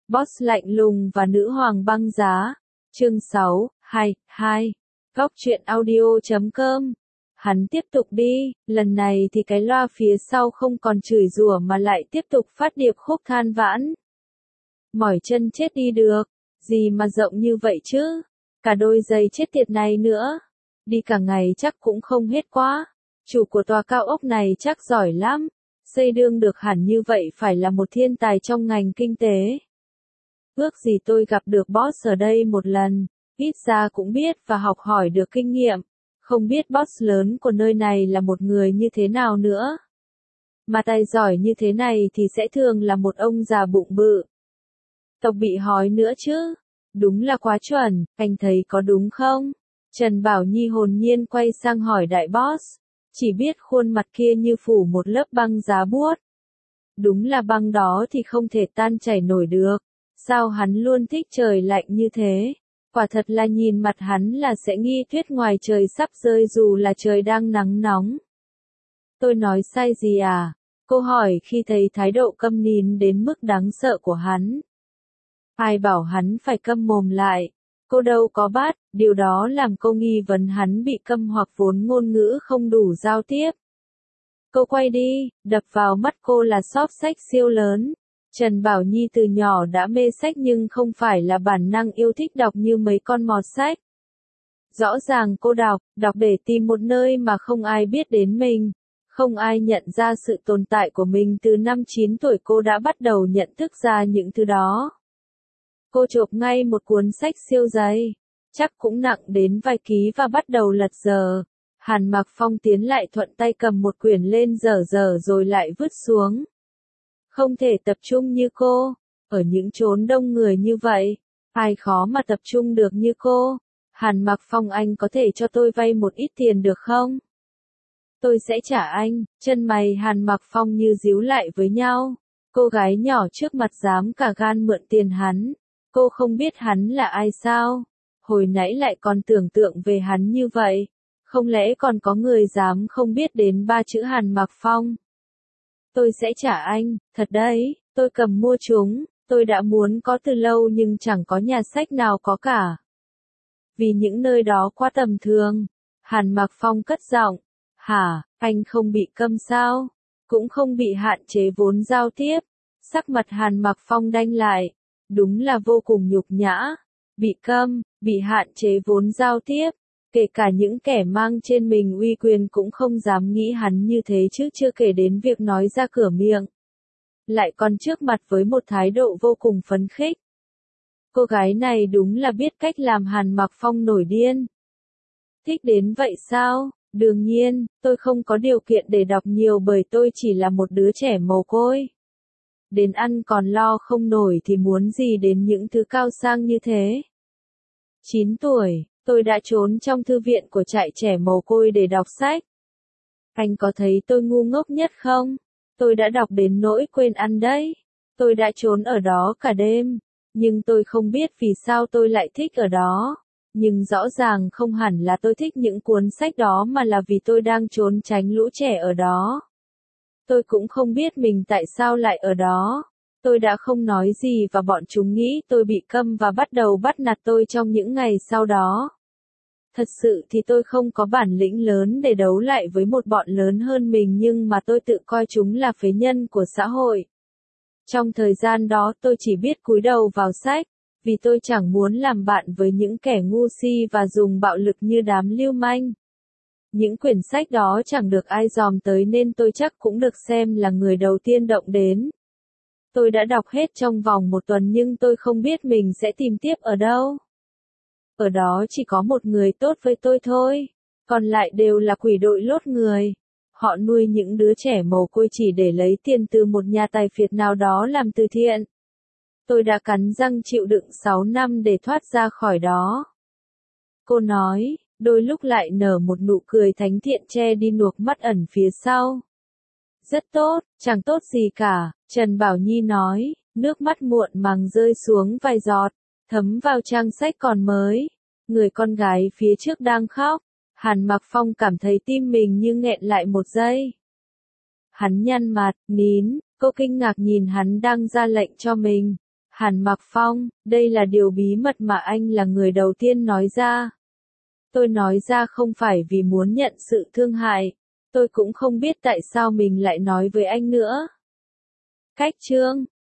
Boss lạnh lùng và nữ hoàng băng giá. Chương 6, 2. Góc truyện audio.com. Hắn tiếp tục đi, lần này thì cái loa phía sau không còn chửi rủa mà lại tiếp tục phát điệp khúc than vãn. Mỏi chân chết đi được, gì mà rộng như vậy chứ, cả đôi giày chết tiệt này nữa. Đi cả ngày chắc cũng không hết quá, chủ của tòa cao ốc này chắc giỏi lắm, xây đương được hẳn như vậy phải là một thiên tài trong ngành kinh tế. Ước gì tôi gặp được boss ở đây một lần, ít ra cũng biết và học hỏi được kinh nghiệm, không biết boss lớn của nơi này là một người như thế nào nữa. Mà tài giỏi như thế này thì sẽ thường là một ông già bụng bự. Tộc bị hói nữa chứ, đúng là quá chuẩn, anh thấy có đúng không? Trần Bảo Nhi hồn nhiên quay sang hỏi đại boss, chỉ biết khuôn mặt kia như phủ một lớp băng giá buốt. Đúng là băng đó thì không thể tan chảy nổi được, sao hắn luôn thích trời lạnh như thế? Quả thật là nhìn mặt hắn là sẽ nghi tuyết ngoài trời sắp rơi dù là trời đang nắng nóng. Tôi nói sai gì à? Cô hỏi khi thấy thái độ câm nín đến mức đáng sợ của hắn. Ai bảo hắn phải câm mồm lại? Cô đâu có bắt, điều đó làm cô nghi vấn hắn bị câm hoặc vốn ngôn ngữ không đủ giao tiếp. Cô quay đi, đập vào mắt cô là xốp sách siêu lớn. Trần Bảo Nhi từ nhỏ đã mê sách nhưng không phải là bản năng yêu thích đọc như mấy con mọt sách. Rõ ràng cô đọc để tìm một nơi mà không ai biết đến mình, không ai nhận ra sự tồn tại của mình. Từ năm 9 tuổi cô đã bắt đầu nhận thức ra những thứ đó. Cô chộp ngay một cuốn sách siêu dày, chắc cũng nặng đến vài ký và bắt đầu lật dở. Hàn Mặc Phong tiến lại thuận tay cầm một quyển lên dở rồi lại vứt xuống. Không thể tập trung như cô, ở những chốn đông người như vậy, ai khó mà tập trung được như cô. Hàn Mặc Phong, anh có thể cho tôi vay một ít tiền được không? Tôi sẽ trả anh. Chân mày Hàn Mặc Phong như díu lại với nhau. Cô gái nhỏ trước mặt dám cả gan mượn tiền hắn. Cô không biết hắn là ai sao? Hồi nãy lại còn tưởng tượng về hắn như vậy. Không lẽ còn có người dám không biết đến ba chữ Hàn Mặc Phong? Tôi sẽ trả anh, thật đấy, tôi cầm mua chúng, tôi đã muốn có từ lâu nhưng chẳng có nhà sách nào có cả. Vì những nơi đó quá tầm thường. Hàn Mặc Phong cất giọng, hả, anh không bị câm sao? Cũng không bị hạn chế vốn giao tiếp. Sắc mặt Hàn Mặc Phong đanh lại, đúng là vô cùng nhục nhã. Bị câm, bị hạn chế vốn giao tiếp. Kể cả những kẻ mang trên mình uy quyền cũng không dám nghĩ hắn như thế chứ chưa kể đến việc nói ra cửa miệng. Lại còn trước mặt với một thái độ vô cùng phấn khích. Cô gái này đúng là biết cách làm Hàn Mặc Phong nổi điên. Thích đến vậy sao? Đương nhiên, tôi không có điều kiện để đọc nhiều bởi tôi chỉ là một đứa trẻ mồ côi. Đến ăn còn lo không nổi thì muốn gì đến những thứ cao sang như thế. 9 tuổi. Tôi đã trốn trong thư viện của trại trẻ mồ côi để đọc sách. Anh có thấy tôi ngu ngốc nhất không? Tôi đã đọc đến nỗi quên ăn đấy. Tôi đã trốn ở đó cả đêm. Nhưng tôi không biết vì sao tôi lại thích ở đó. Nhưng rõ ràng không hẳn là tôi thích những cuốn sách đó mà là vì tôi đang trốn tránh lũ trẻ ở đó. Tôi cũng không biết mình tại sao lại ở đó. Tôi đã không nói gì và bọn chúng nghĩ tôi bị câm và bắt đầu bắt nạt tôi trong những ngày sau đó. Thật sự thì tôi không có bản lĩnh lớn để đấu lại với một bọn lớn hơn mình nhưng mà tôi tự coi chúng là phế nhân của xã hội. Trong thời gian đó tôi chỉ biết cúi đầu vào sách, vì tôi chẳng muốn làm bạn với những kẻ ngu si và dùng bạo lực như đám lưu manh. Những quyển sách đó chẳng được ai dòm tới nên tôi chắc cũng được xem là người đầu tiên động đến. Tôi đã đọc hết trong vòng một tuần nhưng tôi không biết mình sẽ tìm tiếp ở đâu. Ở đó chỉ có một người tốt với tôi thôi, còn lại đều là quỷ đội lốt người. Họ nuôi những đứa trẻ mồ côi chỉ để lấy tiền từ một nhà tài phiệt nào đó làm từ thiện. Tôi đã cắn răng chịu đựng 6 năm để thoát ra khỏi đó. Cô nói, đôi lúc lại nở một nụ cười thánh thiện che đi nuộc mắt ẩn phía sau. Rất tốt, chẳng tốt gì cả, Trần Bảo Nhi nói, nước mắt muộn màng rơi xuống vài giọt, thấm vào trang sách còn mới. Người con gái phía trước đang khóc. Hàn Mặc Phong cảm thấy tim mình như nghẹn lại một giây. Hắn nhăn mặt, nín, cô kinh ngạc nhìn hắn đang ra lệnh cho mình. Hàn Mặc Phong, đây là điều bí mật mà anh là người đầu tiên nói ra. Tôi nói ra không phải vì muốn nhận sự thương hại. Tôi cũng không biết tại sao mình lại nói với anh nữa. Cách chương